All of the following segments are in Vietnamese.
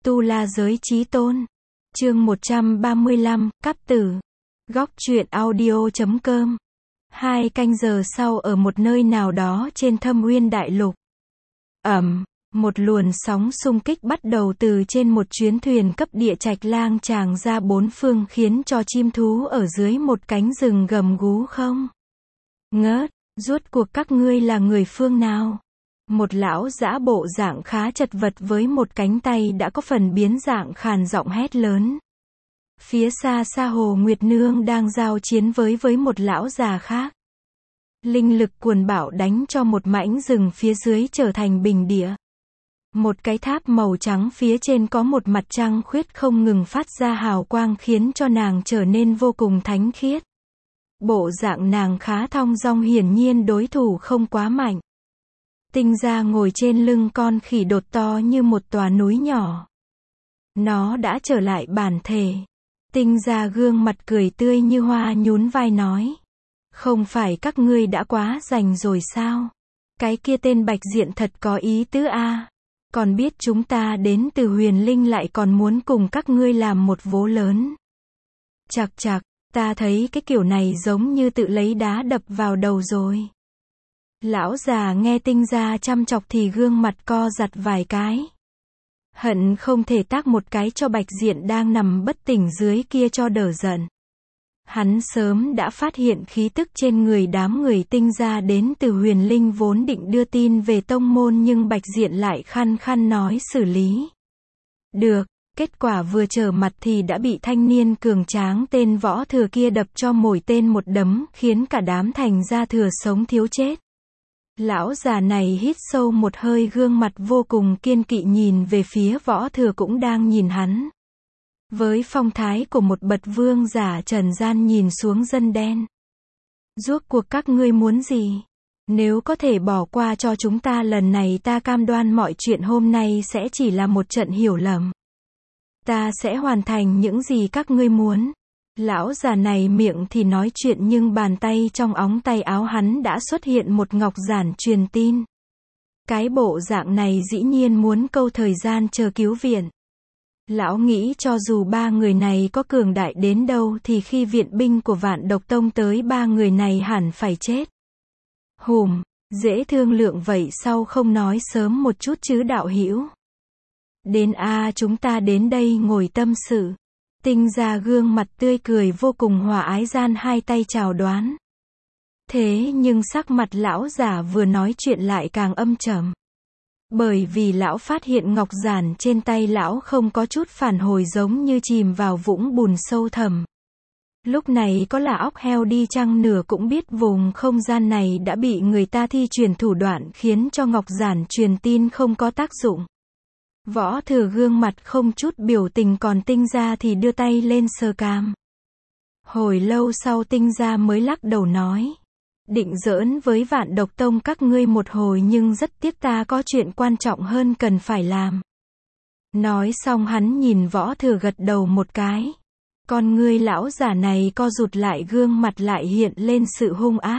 Tu La Giới Chí Tôn. Chương 135, Cáp Tử. Góc truyện audio.com. 2 canh giờ sau ở một nơi nào đó trên Thâm Uyên Đại Lục. Một luồng sóng xung kích bắt đầu từ trên một chuyến thuyền cấp địa trạch lang tràng ra bốn phương khiến cho chim thú ở dưới một cánh rừng gầm gú không ngớt. Rốt cuộc các ngươi là người phương nào? Một lão dã bộ dạng khá chật vật với một cánh tay đã có phần biến dạng khàn giọng hét lớn. Phía xa xa Hồ Nguyệt Nương đang giao chiến với một lão già khác. Linh lực cuồn bạo đánh cho một mảnh rừng phía dưới trở thành bình địa. Một cái tháp màu trắng phía trên có một mặt trăng khuyết không ngừng phát ra hào quang khiến cho nàng trở nên vô cùng thánh khiết. Bộ dạng nàng khá thong dong, hiển nhiên đối thủ không quá mạnh. Tinh Gia ngồi trên lưng con khỉ đột to như một tòa núi nhỏ. Nó đã trở lại bản thể. Tinh Gia gương mặt cười tươi như hoa nhún vai nói. Không phải các ngươi đã quá rành rồi sao? Cái kia tên Bạch Diện thật có ý tứ a. Còn biết chúng ta đến từ Huyền Linh lại còn muốn cùng các ngươi làm một vố lớn. Chạc chạc, ta thấy cái kiểu này giống như tự lấy đá đập vào đầu rồi. Lão già nghe Tinh Gia chăm chọc thì gương mặt co giật vài cái. Hận không thể tác một cái cho Bạch Diện đang nằm bất tỉnh dưới kia cho đỡ giận. Hắn sớm đã phát hiện khí tức trên người đám người Tinh Gia đến từ Huyền Linh vốn định đưa tin về tông môn nhưng Bạch Diện lại khăng khăng nói xử lý. Được, kết quả vừa trở mặt thì đã bị thanh niên cường tráng tên Võ Thừa kia đập cho mỗi tên một đấm khiến cả đám thành ra thừa sống thiếu chết. Lão già này hít sâu một hơi, gương mặt vô cùng kiên kỵ nhìn về phía Võ Thừa cũng đang nhìn hắn. Với phong thái của một bậc vương giả trần gian nhìn xuống dân đen. Rốt cuộc các ngươi muốn gì? Nếu có thể bỏ qua cho chúng ta lần này ta cam đoan mọi chuyện hôm nay sẽ chỉ là một trận hiểu lầm. Ta sẽ hoàn thành những gì các ngươi muốn. Lão già này miệng thì nói chuyện nhưng bàn tay trong ống tay áo hắn đã xuất hiện một ngọc giản truyền tin. Cái bộ dạng này dĩ nhiên muốn câu thời gian chờ cứu viện. Lão nghĩ cho dù ba người này có cường đại đến đâu thì khi viện binh của Vạn Độc Tông tới ba người này hẳn phải chết. Dễ thương lượng vậy sao không nói sớm một chút chứ đạo hữu. Đến chúng ta đến đây ngồi tâm sự. Tinh Gia gương mặt tươi cười vô cùng hòa ái gian hai tay chào đoán. Thế nhưng sắc mặt lão già vừa nói chuyện lại càng âm trầm. Bởi vì lão phát hiện ngọc giản trên tay lão không có chút phản hồi, giống như chìm vào vũng bùn sâu thẳm. Lúc này có là óc heo đi chăng nửa cũng biết vùng không gian này đã bị người ta thi chuyển thủ đoạn khiến cho ngọc giản truyền tin không có tác dụng. Võ Thừa gương mặt không chút biểu tình, còn Tinh Gia thì đưa tay lên sờ cằm. Hồi lâu sau Tinh Gia mới lắc đầu nói. Định giỡn với Vạn Độc Tông các ngươi một hồi nhưng rất tiếc ta có chuyện quan trọng hơn cần phải làm. Nói xong hắn nhìn Võ Thừa gật đầu một cái. Con ngươi lão già này co rụt lại, gương mặt lại hiện lên sự hung ác.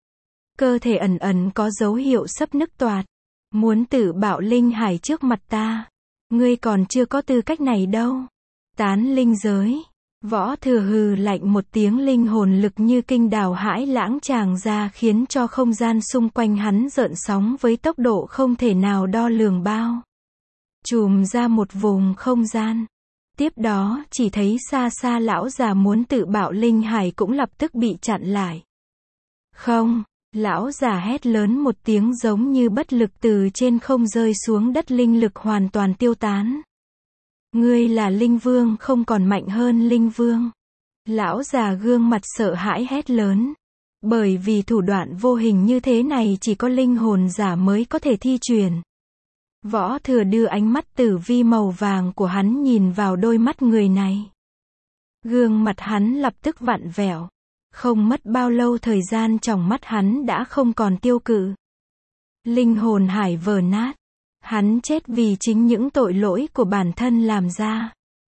Cơ thể ẩn ẩn có dấu hiệu sắp nứt toạc. Muốn tự bạo linh hải trước mặt ta. Ngươi còn chưa có tư cách này đâu. Tán linh giới. Võ Thừa hừ lạnh một tiếng, linh hồn lực như kinh đào hãi lãng tràn ra khiến cho không gian xung quanh hắn rợn sóng với tốc độ không thể nào đo lường bao. Trùm ra một vùng không gian. Tiếp đó chỉ thấy xa xa lão già muốn tự bạo linh hải cũng lập tức bị chặn lại. Không, lão già hét lớn một tiếng giống như bất lực từ trên không rơi xuống đất, linh lực hoàn toàn tiêu tán. Ngươi là linh vương không còn mạnh hơn linh vương. Lão già gương mặt sợ hãi hét lớn. Bởi vì thủ đoạn vô hình như thế này chỉ có linh hồn giả mới có thể thi truyền. Võ Thừa đưa ánh mắt tử vi màu vàng của hắn nhìn vào đôi mắt người này. Gương mặt hắn lập tức vặn vẹo. Không mất bao lâu thời gian trong mắt hắn đã không còn tiêu cự. Linh hồn hải vỡ nát. Hắn chết vì chính những tội lỗi của bản thân làm ra.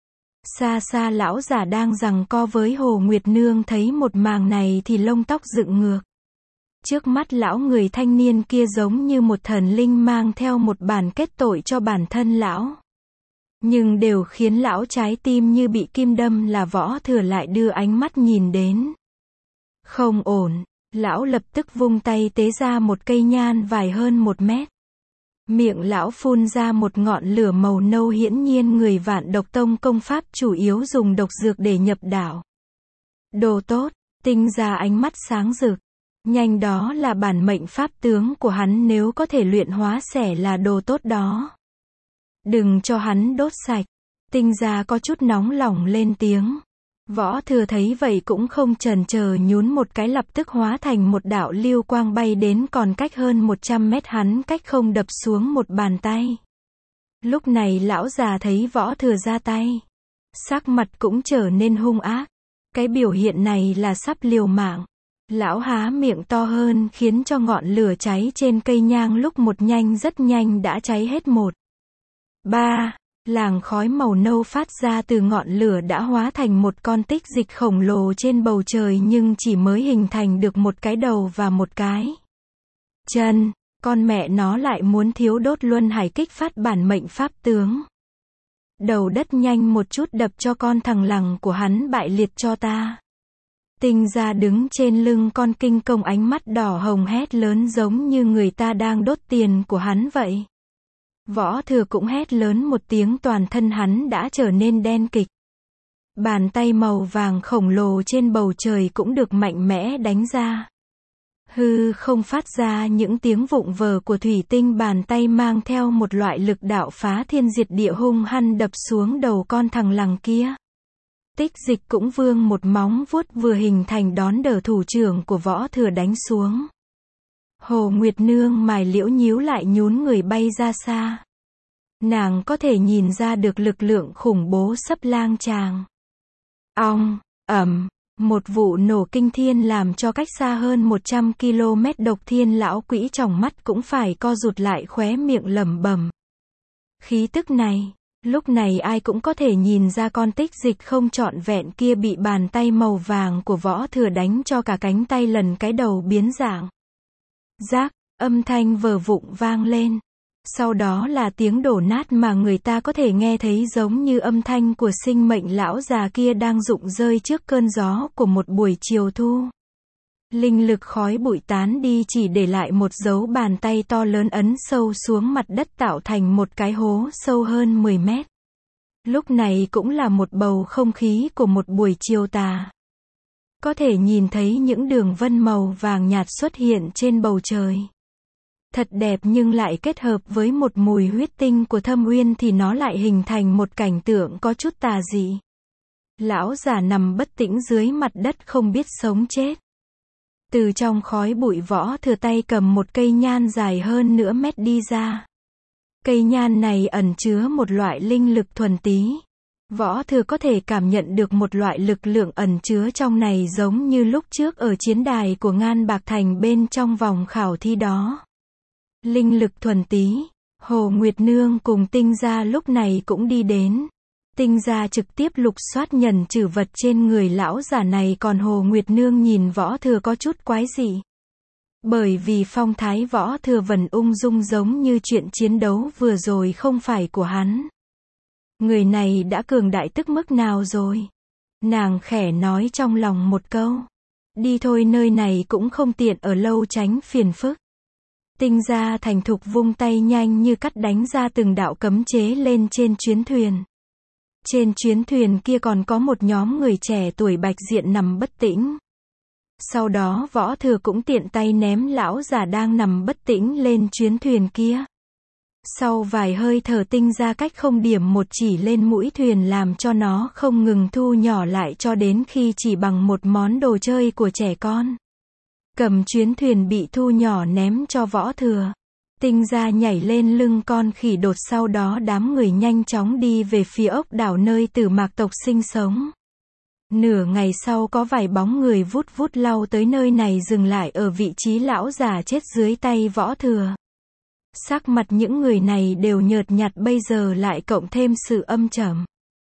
Xa xa lão già đang giằng co với Hồ Nguyệt Nương thấy một màn này thì lông tóc dựng ngược. Trước mắt lão người thanh niên kia giống như một thần linh mang theo một bản kết tội cho bản thân lão. Nhưng đều khiến lão trái tim như bị kim đâm là Võ Thừa lại đưa ánh mắt nhìn đến. Không ổn, lão lập tức vung tay tế ra một cây nhan dài hơn 1 mét. Miệng lão phun ra một ngọn lửa màu nâu, hiển nhiên người Vạn Độc Tông công pháp chủ yếu dùng độc dược để nhập đạo. Đồ tốt, Tinh Gia ánh mắt sáng rực. Nhanh, đó là bản mệnh pháp tướng của hắn, nếu có thể luyện hóa sẽ là đồ tốt đó. Đừng cho hắn đốt sạch. Tinh Gia có chút nóng lòng lên tiếng. Võ Thừa thấy vậy cũng không chần chờ, nhún một cái lập tức hóa thành một đạo lưu quang bay đến, còn cách hơn 100 mét hắn cách không đập xuống một bàn tay. Lúc này lão già thấy Võ Thừa ra tay, sắc mặt cũng trở nên hung ác. Cái biểu hiện này là sắp liều mạng. Lão há miệng to hơn khiến cho ngọn lửa cháy trên cây nhang lúc một rất nhanh đã cháy hết. 1-3 làng khói màu nâu phát ra từ ngọn lửa đã hóa thành một con tích dịch khổng lồ trên bầu trời, nhưng chỉ mới hình thành được một cái đầu và một cái chân. Con mẹ nó lại muốn thiếu đốt luân hải kích phát bản mệnh pháp tướng. Đầu đất, nhanh một chút đập cho con thằng lằng của hắn bại liệt cho ta. Tinh Gia đứng trên lưng con kinh công, ánh mắt đỏ hồng hét lớn giống như người ta đang đốt tiền của hắn vậy. Võ Thừa cũng hét lớn một tiếng, toàn thân hắn đã trở nên đen kịch. Bàn tay màu vàng khổng lồ trên bầu trời cũng được mạnh mẽ đánh ra. Hư không phát ra những tiếng vụng vờ của thủy tinh, bàn tay mang theo một loại lực đạo phá thiên diệt địa hung hăng đập xuống đầu con thằng lằng kia. Tích dịch cũng vươn một móng vuốt vừa hình thành đón đỡ thủ trưởng của Võ Thừa đánh xuống. Hồ Nguyệt Nương mày liễu nhíu lại, nhún người bay ra xa. Nàng có thể nhìn ra được lực lượng khủng bố sắp lang tràng. Ong, ầm, một vụ nổ kinh thiên làm cho cách xa hơn 100 km Độc Thiên lão quỷ tròng mắt cũng phải co rụt lại, khóe miệng lẩm bẩm. Khí tức này, lúc này ai cũng có thể nhìn ra con tích dịch không trọn vẹn kia bị bàn tay màu vàng của Võ Thừa đánh cho cả cánh tay lần cái đầu biến dạng. Rác, âm thanh vờ vụng vang lên. Sau đó là tiếng đổ nát mà người ta có thể nghe thấy, giống như âm thanh của sinh mệnh lão già kia đang rụng rơi trước cơn gió của một buổi chiều thu. Linh lực khói bụi tán đi, chỉ để lại một dấu bàn tay to lớn ấn sâu xuống mặt đất, tạo thành một cái hố sâu hơn 10 mét. Lúc này cũng là một bầu không khí của một buổi chiều tà. Có thể nhìn thấy những đường vân màu vàng nhạt xuất hiện trên bầu trời. Thật đẹp, nhưng lại kết hợp với một mùi huyết tinh của Thâm Uyên thì nó lại hình thành một cảnh tượng có chút tà dị. Lão già nằm bất tỉnh dưới mặt đất không biết sống chết. Từ trong khói bụi Võ Thừa tay cầm một cây nhan dài hơn nửa mét đi ra. Cây nhan này ẩn chứa một loại linh lực thuần tí. Võ Thừa có thể cảm nhận được một loại lực lượng ẩn chứa trong này, giống như lúc trước ở chiến đài của Ngan Bạc Thành bên trong vòng khảo thi đó. Linh lực thuần tí. Hồ Nguyệt Nương cùng Tinh Gia lúc này cũng đi đến. Tinh Gia trực tiếp lục soát nhận trừ vật trên người lão già này, còn Hồ Nguyệt Nương nhìn Võ Thừa có chút quái dị. Bởi vì phong thái Võ Thừa vẫn ung dung, giống như chuyện chiến đấu vừa rồi không phải của hắn. Người này đã cường đại tức mức nào rồi? Nàng khẽ nói trong lòng một câu. Đi thôi, nơi này cũng không tiện ở lâu, tránh phiền phức. Tinh Gia thành thục vung tay nhanh như cắt đánh ra từng đạo cấm chế lên trên chuyến thuyền. Trên chuyến thuyền kia còn có một nhóm người trẻ tuổi bạch diện nằm bất tỉnh. Sau đó Võ Thừa cũng tiện tay ném lão già đang nằm bất tỉnh lên chuyến thuyền kia. Sau vài hơi thở, Tinh Gia cách không điểm một chỉ lên mũi thuyền, làm cho nó không ngừng thu nhỏ lại cho đến khi chỉ bằng một món đồ chơi của trẻ con. Cầm chuyến thuyền bị thu nhỏ ném cho Võ Thừa. Tinh Gia nhảy lên lưng con khỉ đột, sau đó đám người nhanh chóng đi về phía ốc đảo nơi Tử Mạc tộc sinh sống. Nửa ngày sau có vài bóng người vút vút lao tới nơi này, dừng lại ở vị trí lão già chết dưới tay Võ Thừa. Sắc mặt những người này đều nhợt nhạt, bây giờ lại cộng thêm sự âm trầm.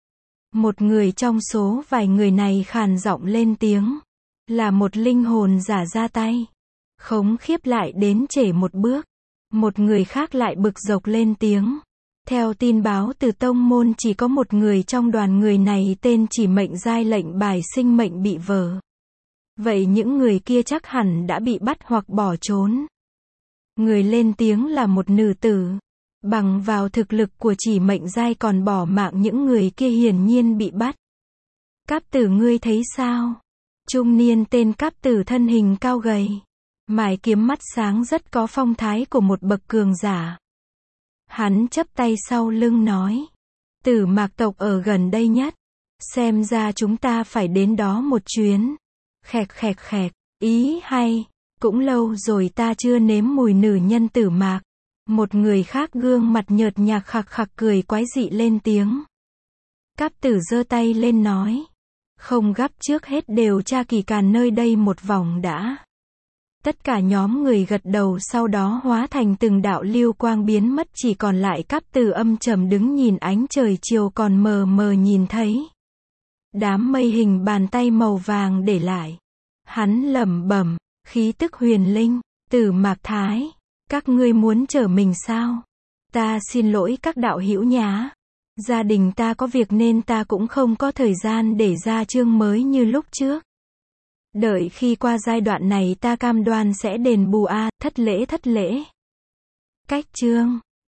Một người trong số vài người này khàn giọng lên tiếng. Là một linh hồn giả ra tay. Khống khiếp lại đến trễ một bước. Một người khác lại bực dọc lên tiếng. Theo tin báo từ tông môn chỉ có một người trong đoàn người này tên Chỉ Mệnh giai lệnh bài sinh mệnh bị vỡ. Vậy những người kia chắc hẳn đã bị bắt hoặc bỏ trốn. Người lên tiếng là một nữ tử. Bằng vào thực lực của Chỉ Mệnh giai còn bỏ mạng những người kia hiển nhiên bị bắt. Cáp Tử ngươi thấy sao? Trung niên tên Cáp Tử thân hình cao gầy. Mài kiếm mắt sáng rất có phong thái của một bậc cường giả. Hắn chắp tay sau lưng nói. Tử Mạc tộc ở gần đây nhất. Xem ra chúng ta phải đến đó một chuyến. Khẹt khẹt khẹt, ý hay. Cũng lâu rồi ta chưa nếm mùi nữ nhân Tử Mạc. Một người khác gương mặt nhợt nhạt khạc khạc cười quái dị lên tiếng. Cáp Tử giơ tay lên nói. Không gấp, trước hết điều tra kỳ càn nơi đây một vòng đã. Tất cả nhóm người gật đầu, sau đó hóa thành từng đạo lưu quang biến mất, chỉ còn lại Cáp Tử âm trầm đứng nhìn ánh trời chiều còn mờ mờ nhìn thấy. Đám mây hình bàn tay màu vàng để lại. Hắn lẩm bẩm, khí tức huyền linh, Tử Mạc Thái, các ngươi muốn trở mình sao? Ta xin lỗi các đạo hữu nhá. Gia đình ta có việc nên ta cũng không có thời gian để ra chương mới như lúc trước. Đợi khi qua giai đoạn này ta cam đoan sẽ đền bù thất lễ. Cách chương